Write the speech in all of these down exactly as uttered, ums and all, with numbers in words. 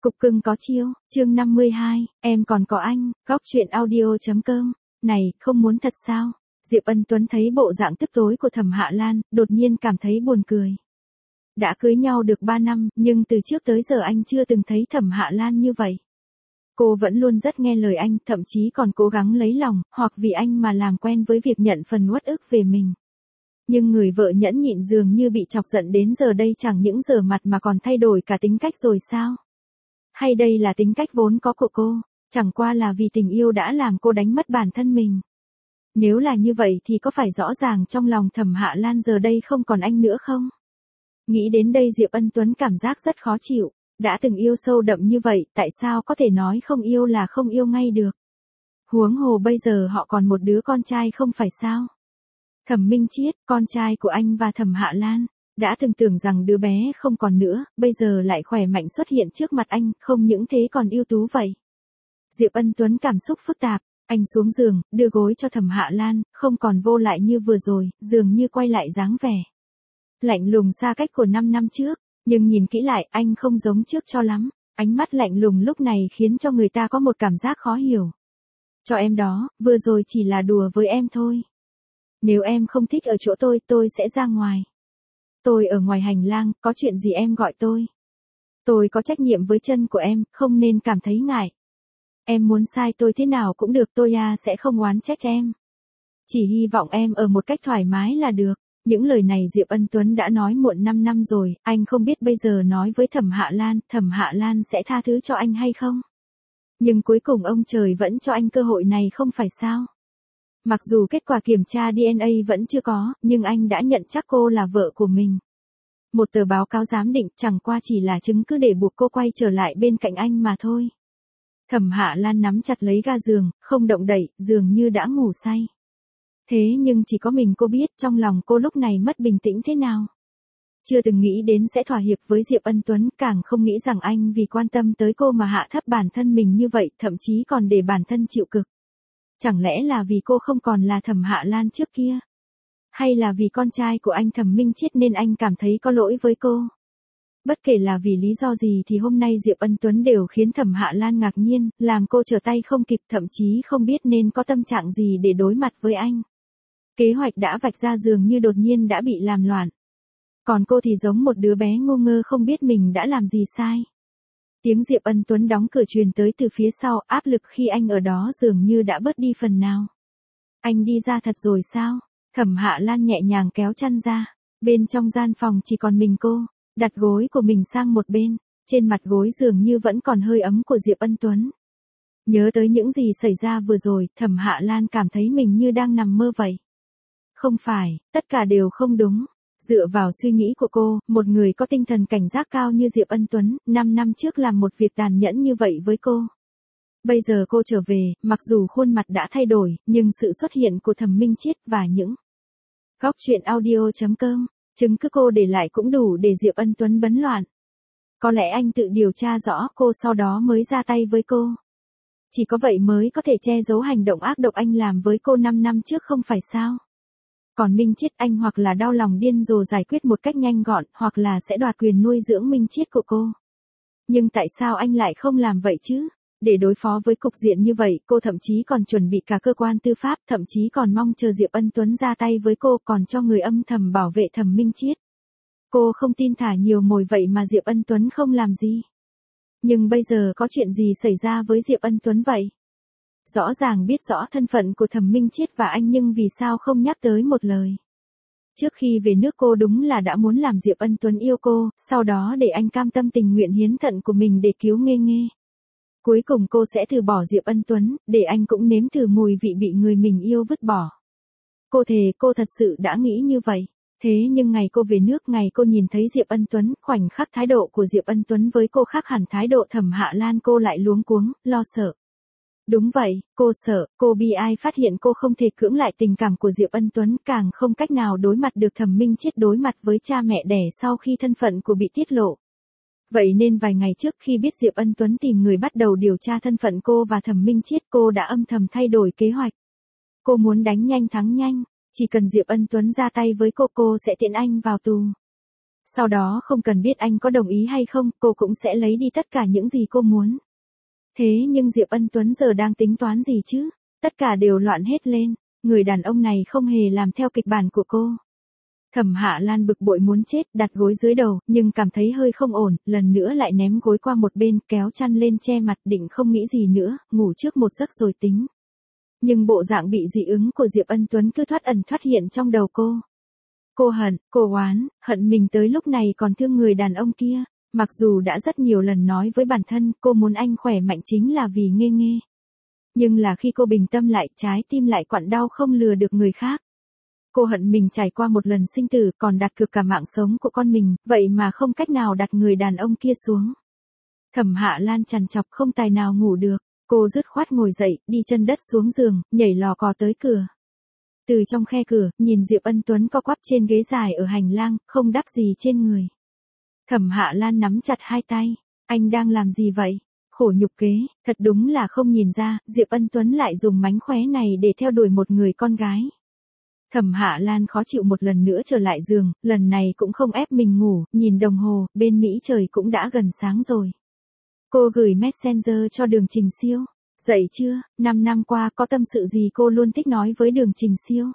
Cục cưng có chiêu, chương năm mươi hai, em còn có anh, góc truyện audio.com. Này, không muốn thật sao? Diệp Ân Tuấn thấy bộ dạng tức tối của Thẩm Hạ Lan, đột nhiên cảm thấy buồn cười. Đã cưới nhau được ba năm, nhưng từ trước tới giờ anh chưa từng thấy Thẩm Hạ Lan như vậy. Cô vẫn luôn rất nghe lời anh, thậm chí còn cố gắng lấy lòng, hoặc vì anh mà làm quen với việc nhận phần uất ức về mình. Nhưng người vợ nhẫn nhịn dường như bị chọc giận đến giờ đây chẳng những giờ mặt mà còn thay đổi cả tính cách rồi sao? Hay đây là tính cách vốn có của cô, chẳng qua là vì tình yêu đã làm cô đánh mất bản thân mình. Nếu là như vậy thì có phải rõ ràng trong lòng Thẩm Hạ Lan giờ đây không còn anh nữa không? Nghĩ đến đây Diệp Ân Tuấn cảm giác rất khó chịu, đã từng yêu sâu đậm như vậy, tại sao có thể nói không yêu là không yêu ngay được? Huống hồ bây giờ họ còn một đứa con trai không phải sao? Thẩm Minh Chiết, con trai của anh và Thẩm Hạ Lan, đã từng tưởng rằng đứa bé không còn nữa, bây giờ lại khỏe mạnh xuất hiện trước mặt anh, không những thế còn ưu tú vậy. Diệp Ân Tuấn cảm xúc phức tạp, anh xuống giường, đưa gối cho Thẩm Hạ Lan, không còn vô lại như vừa rồi, dường như quay lại dáng vẻ lạnh lùng xa cách của năm năm trước, nhưng nhìn kỹ lại anh không giống trước cho lắm, ánh mắt lạnh lùng lúc này khiến cho người ta có một cảm giác khó hiểu. Cho em đó, vừa rồi chỉ là đùa với em thôi. Nếu em không thích ở chỗ tôi, tôi sẽ ra ngoài. Tôi ở ngoài hành lang, có chuyện gì em gọi tôi. Tôi có trách nhiệm với chân của em, không nên cảm thấy ngại. Em muốn sai tôi thế nào cũng được, tôi à sẽ không oán trách em. Chỉ hy vọng em ở một cách thoải mái là được. Những lời này Diệp Ân Tuấn đã nói muộn năm năm rồi, anh không biết bây giờ nói với Thẩm Hạ Lan, Thẩm Hạ Lan sẽ tha thứ cho anh hay không. Nhưng cuối cùng ông trời vẫn cho anh cơ hội này không phải sao. Mặc dù kết quả kiểm tra đê en a vẫn chưa có, nhưng anh đã nhận chắc cô là vợ của mình. Một tờ báo cáo giám định chẳng qua chỉ là chứng cứ để buộc cô quay trở lại bên cạnh anh mà thôi. Thẩm Hạ Lan nắm chặt lấy ga giường, không động đậy, dường như đã ngủ say. Thế nhưng chỉ có mình cô biết trong lòng cô lúc này mất bình tĩnh thế nào. Chưa từng nghĩ đến sẽ thỏa hiệp với Diệp Ân Tuấn, càng không nghĩ rằng anh vì quan tâm tới cô mà hạ thấp bản thân mình như vậy, thậm chí còn để bản thân chịu cực. Chẳng lẽ là vì cô không còn là Thẩm Hạ Lan trước kia? Hay là vì con trai của anh Thẩm Minh Chiết nên anh cảm thấy có lỗi với cô? Bất kể là vì lý do gì thì hôm nay Diệp Ân Tuấn đều khiến Thẩm Hạ Lan ngạc nhiên, làm cô trở tay không kịp, thậm chí không biết nên có tâm trạng gì để đối mặt với anh. Kế hoạch đã vạch ra dường như đột nhiên đã bị làm loạn. Còn cô thì giống một đứa bé ngu ngơ không biết mình đã làm gì sai. Tiếng Diệp Ân Tuấn đóng cửa truyền tới từ phía sau, áp lực khi anh ở đó dường như đã bớt đi phần nào. Anh đi ra thật rồi sao? Thẩm Hạ Lan nhẹ nhàng kéo chăn ra. Bên trong gian phòng chỉ còn mình cô, đặt gối của mình sang một bên, trên mặt gối dường như vẫn còn hơi ấm của Diệp Ân Tuấn. Nhớ tới những gì xảy ra vừa rồi, Thẩm Hạ Lan cảm thấy mình như đang nằm mơ vậy. Không phải, tất cả đều không đúng. Dựa vào suy nghĩ của cô, một người có tinh thần cảnh giác cao như Diệp Ân Tuấn, năm năm trước làm một việc tàn nhẫn như vậy với cô. Bây giờ cô trở về, mặc dù khuôn mặt đã thay đổi, nhưng sự xuất hiện của Thẩm Minh Chiết và những góc truyện audio.com, chứng cứ cô để lại cũng đủ để Diệp Ân Tuấn bấn loạn. Có lẽ anh tự điều tra rõ cô sau đó mới ra tay với cô. Chỉ có vậy mới có thể che giấu hành động ác độc anh làm với cô năm năm trước không phải sao? Còn Minh Chiết anh hoặc là đau lòng điên rồ giải quyết một cách nhanh gọn, hoặc là sẽ đoạt quyền nuôi dưỡng Minh Chiết của cô. Nhưng tại sao anh lại không làm vậy chứ? Để đối phó với cục diện như vậy, cô thậm chí còn chuẩn bị cả cơ quan tư pháp, thậm chí còn mong chờ Diệp Ân Tuấn ra tay với cô, còn cho người âm thầm bảo vệ Thẩm Minh Chiết. Cô không tin thả nhiều mồi vậy mà Diệp Ân Tuấn không làm gì. Nhưng bây giờ có chuyện gì xảy ra với Diệp Ân Tuấn vậy? Rõ ràng biết rõ thân phận của Thẩm Minh Chiết và anh nhưng vì sao không nhắc tới một lời. Trước khi về nước cô đúng là đã muốn làm Diệp Ân Tuấn yêu cô, sau đó để anh cam tâm tình nguyện hiến thận của mình để cứu Nghê Nghê. Cuối cùng cô sẽ từ bỏ Diệp Ân Tuấn, để anh cũng nếm thử mùi vị bị người mình yêu vứt bỏ. Cô thề cô thật sự đã nghĩ như vậy. Thế nhưng ngày cô về nước, ngày cô nhìn thấy Diệp Ân Tuấn, khoảnh khắc thái độ của Diệp Ân Tuấn với cô khác hẳn thái độ Thẩm Hạ Lan, cô lại luống cuống, lo sợ. Đúng vậy, cô sợ, cô bi ai phát hiện cô không thể cưỡng lại tình cảm của Diệp Ân Tuấn, càng không cách nào đối mặt được Thẩm Minh Chiết đối mặt với cha mẹ đẻ sau khi thân phận của bị tiết lộ. Vậy nên vài ngày trước khi biết Diệp Ân Tuấn tìm người bắt đầu điều tra thân phận cô và Thẩm Minh Chiết, cô đã âm thầm thay đổi kế hoạch. Cô muốn đánh nhanh thắng nhanh, chỉ cần Diệp Ân Tuấn ra tay với cô cô sẽ tiễn anh vào tù. Sau đó không cần biết anh có đồng ý hay không, cô cũng sẽ lấy đi tất cả những gì cô muốn. Thế nhưng Diệp Ân Tuấn giờ đang tính toán gì chứ? Tất cả đều loạn hết lên, người đàn ông này không hề làm theo kịch bản của cô. Thẩm Hạ Lan bực bội muốn chết, đặt gối dưới đầu, nhưng cảm thấy hơi không ổn, lần nữa lại ném gối qua một bên, kéo chăn lên che mặt, định không nghĩ gì nữa, ngủ trước một giấc rồi tính. Nhưng bộ dạng bị dị ứng của Diệp Ân Tuấn cứ thoát ẩn thoát hiện trong đầu cô. Cô hận, cô oán, hận mình tới lúc này còn thương người đàn ông kia. Mặc dù đã rất nhiều lần nói với bản thân cô muốn anh khỏe mạnh chính là vì Nghê Nghê. Nhưng là khi cô bình tâm lại, trái tim lại quặn đau không lừa được người khác. Cô hận mình trải qua một lần sinh tử còn đặt cược cả mạng sống của con mình, vậy mà không cách nào đặt người đàn ông kia xuống. Thẩm Hạ Lan trằn trọc không tài nào ngủ được, cô dứt khoát ngồi dậy, đi chân đất xuống giường, nhảy lò cò tới cửa. Từ trong khe cửa, nhìn Diệp Ân Tuấn co quắp trên ghế dài ở hành lang, không đắp gì trên người. Thẩm Hạ Lan nắm chặt hai tay, anh đang làm gì vậy? Khổ nhục kế, thật đúng là không nhìn ra, Diệp Ân Tuấn lại dùng mánh khóe này để theo đuổi một người con gái. Thẩm Hạ Lan khó chịu một lần nữa trở lại giường, lần này cũng không ép mình ngủ, nhìn đồng hồ, bên Mỹ trời cũng đã gần sáng rồi. Cô gửi Messenger cho Đường Trình Siêu. Dậy chưa, năm năm qua có tâm sự gì cô luôn thích nói với Đường Trình Siêu.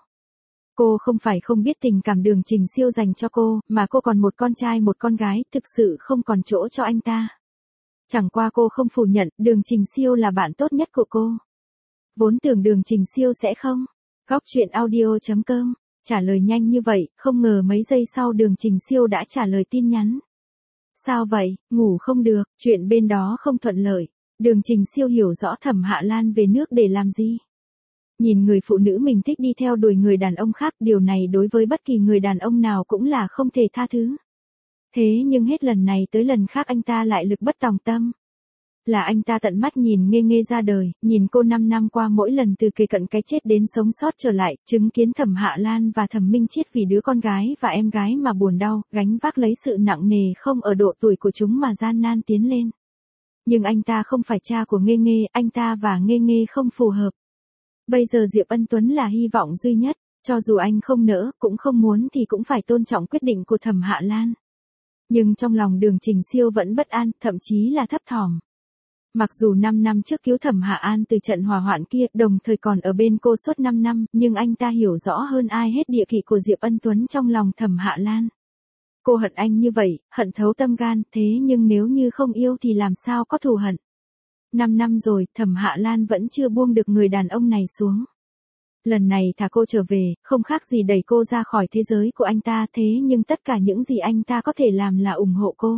Cô không phải không biết tình cảm Đường Trình Siêu dành cho cô, mà cô còn một con trai một con gái, thực sự không còn chỗ cho anh ta. Chẳng qua cô không phủ nhận, Đường Trình Siêu là bạn tốt nhất của cô. Vốn tưởng Đường Trình Siêu sẽ không. Góc truyện audio chấm com, trả lời nhanh như vậy, không ngờ mấy giây sau Đường Trình Siêu đã trả lời tin nhắn. Sao vậy, ngủ không được, chuyện bên đó không thuận lợi. Đường Trình Siêu hiểu rõ Thẩm Hạ Lan về nước để làm gì. Nhìn người phụ nữ mình thích đi theo đuổi người đàn ông khác, điều này đối với bất kỳ người đàn ông nào cũng là không thể tha thứ. Thế nhưng hết lần này tới lần khác anh ta lại lực bất tòng tâm. Là anh ta tận mắt nhìn Nghê Nghê ra đời, nhìn cô năm năm qua mỗi lần từ kề cận cái chết đến sống sót trở lại, chứng kiến Thẩm Hạ Lan và Thẩm Minh Chiết vì đứa con gái và em gái mà buồn đau, gánh vác lấy sự nặng nề không ở độ tuổi của chúng mà gian nan tiến lên. Nhưng anh ta không phải cha của Nghê Nghê, anh ta và Nghê Nghê không phù hợp. Bây giờ Diệp Ân Tuấn là hy vọng duy nhất, cho dù anh không nỡ, cũng không muốn thì cũng phải tôn trọng quyết định của Thẩm Hạ Lan. Nhưng trong lòng Đường Trình Siêu vẫn bất an, thậm chí là thấp thỏm. Mặc dù năm năm trước cứu Thẩm Hạ An từ trận hỏa hoạn kia, đồng thời còn ở bên cô suốt năm năm, nhưng anh ta hiểu rõ hơn ai hết địa vị của Diệp Ân Tuấn trong lòng Thẩm Hạ Lan. Cô hận anh như vậy, hận thấu tâm gan, thế nhưng nếu như không yêu thì làm sao có thù hận. Năm năm rồi, Thẩm Hạ Lan vẫn chưa buông được người đàn ông này xuống. Lần này thả cô trở về, không khác gì đẩy cô ra khỏi thế giới của anh ta, thế nhưng tất cả những gì anh ta có thể làm là ủng hộ cô.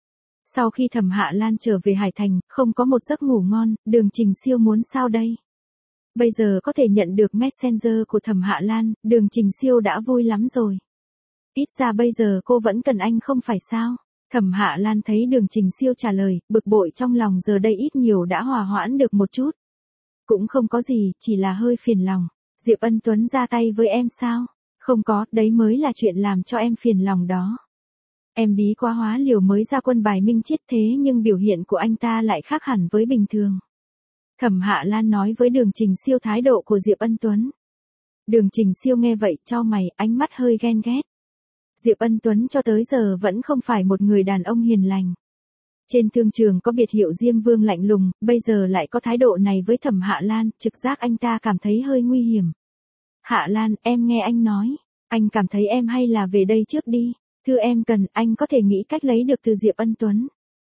Sau khi Thẩm Hạ Lan trở về Hải Thành, không có một giấc ngủ ngon, Đường Trình Siêu muốn sao đây? Bây giờ có thể nhận được Messenger của Thẩm Hạ Lan, Đường Trình Siêu đã vui lắm rồi. Ít ra bây giờ cô vẫn cần anh không phải sao? Thẩm Hạ Lan thấy Đường Trình Siêu trả lời, bực bội trong lòng giờ đây ít nhiều đã hòa hoãn được một chút. Cũng không có gì, chỉ là hơi phiền lòng. Diệp Ân Tuấn ra tay với em sao? Không có, đấy mới là chuyện làm cho em phiền lòng đó. Em bí quá hóa liều mới ra quân bài Minh Chiết, thế nhưng biểu hiện của anh ta lại khác hẳn với bình thường. Thẩm Hạ Lan nói với Đường Trình Siêu thái độ của Diệp Ân Tuấn. Đường Trình Siêu nghe vậy chau mày, ánh mắt hơi ghen ghét. Diệp Ân Tuấn cho tới giờ vẫn không phải một người đàn ông hiền lành. Trên thương trường có biệt hiệu Diêm Vương lạnh lùng, bây giờ lại có thái độ này với Thẩm Hạ Lan, trực giác anh ta cảm thấy hơi nguy hiểm. Hạ Lan, em nghe anh nói, anh cảm thấy em hay là về đây trước đi. Thưa em cần, anh có thể nghĩ cách lấy được từ Diệp Ân Tuấn.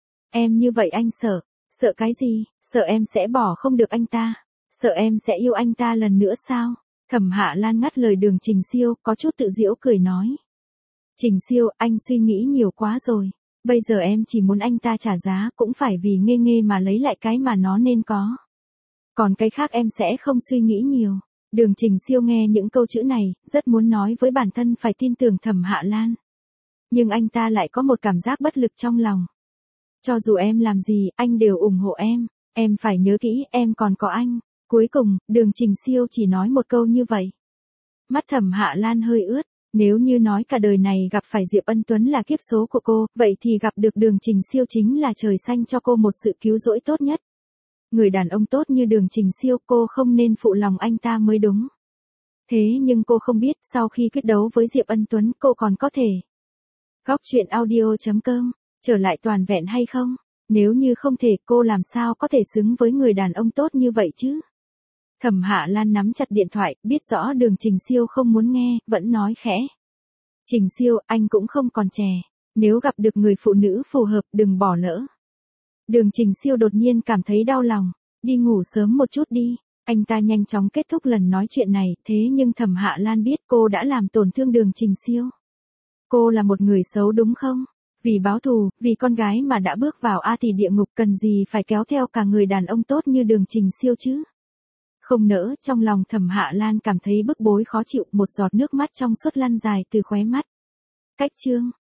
Em như vậy anh sợ, sợ cái gì, sợ em sẽ bỏ không được anh ta, sợ em sẽ yêu anh ta lần nữa sao? Thẩm Hạ Lan ngắt lời Đường Trình Siêu, có chút tự giễu cười nói. Trình Siêu, anh suy nghĩ nhiều quá rồi, bây giờ em chỉ muốn anh ta trả giá, cũng phải vì Nghê Nghê mà lấy lại cái mà nó nên có. Còn cái khác em sẽ không suy nghĩ nhiều. Đường Trình Siêu nghe những câu chữ này, rất muốn nói với bản thân phải tin tưởng Thẩm Hạ Lan. Nhưng anh ta lại có một cảm giác bất lực trong lòng. Cho dù em làm gì, anh đều ủng hộ em. Em phải nhớ kỹ, em còn có anh. Cuối cùng, Đường Trình Siêu chỉ nói một câu như vậy. Mắt Thẩm Hạ Lan hơi ướt. Nếu như nói cả đời này gặp phải Diệp Ân Tuấn là kiếp số của cô, vậy thì gặp được Đường Trình Siêu chính là trời xanh cho cô một sự cứu rỗi tốt nhất. Người đàn ông tốt như Đường Trình Siêu, cô không nên phụ lòng anh ta mới đúng. Thế nhưng cô không biết, sau khi quyết đấu với Diệp Ân Tuấn, cô còn có thể Góc truyện audio chấm com, trở lại toàn vẹn hay không? Nếu như không thể, cô làm sao có thể xứng với người đàn ông tốt như vậy chứ? Thẩm Hạ Lan nắm chặt điện thoại, biết rõ Đường Trình Siêu không muốn nghe, vẫn nói khẽ. Trình Siêu, anh cũng không còn trẻ. Nếu gặp được người phụ nữ phù hợp, đừng bỏ lỡ. Đường Trình Siêu đột nhiên cảm thấy đau lòng. Đi ngủ sớm một chút đi. Anh ta nhanh chóng kết thúc lần nói chuyện này, thế nhưng Thẩm Hạ Lan biết cô đã làm tổn thương Đường Trình Siêu. Cô là một người xấu đúng không? Vì báo thù, vì con gái mà đã bước vào A thì địa ngục, cần gì phải kéo theo cả người đàn ông tốt như Đường Trình Siêu chứ? Không nỡ, trong lòng Thẩm Hạ Lan cảm thấy bức bối khó chịu, một giọt nước mắt trong suốt lăn dài từ khóe mắt. Cách chương